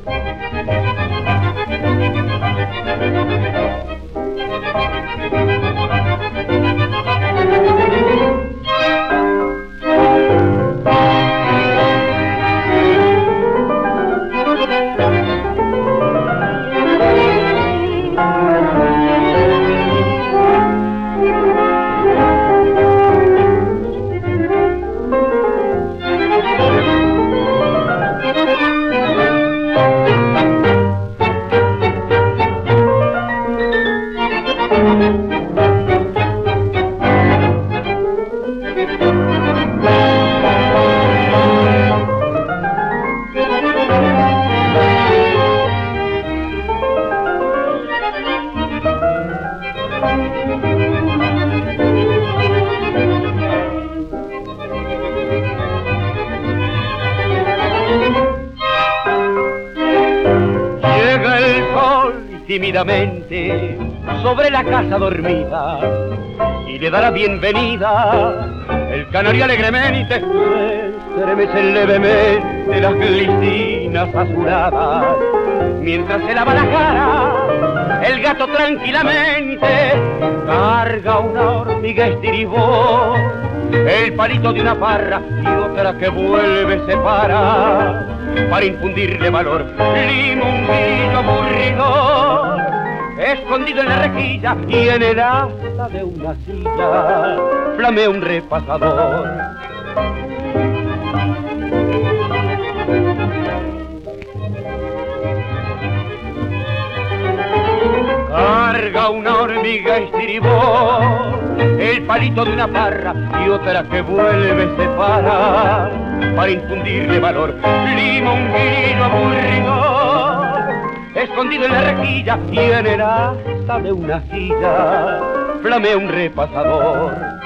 Tímidamente sobre la casa dormida y le da la bienvenida. El canario alegremente estremece levemente las glicinas azuladas. Mientras se lava la cara, el gato tranquilamente carga una hormiga estiribó. El palito de una parra y otra que vuelve se para infundirle valor. Limonguillo aburrido, escondido en la rejilla y en el asta de una silla flamea un repasador. Carga una hormiga estiribó, el palito de una parra y otra que vuelve se para infundirle valor. Limonguillo aburrido, escondido en la rejilla y en el asta de una silla flamea un repasador.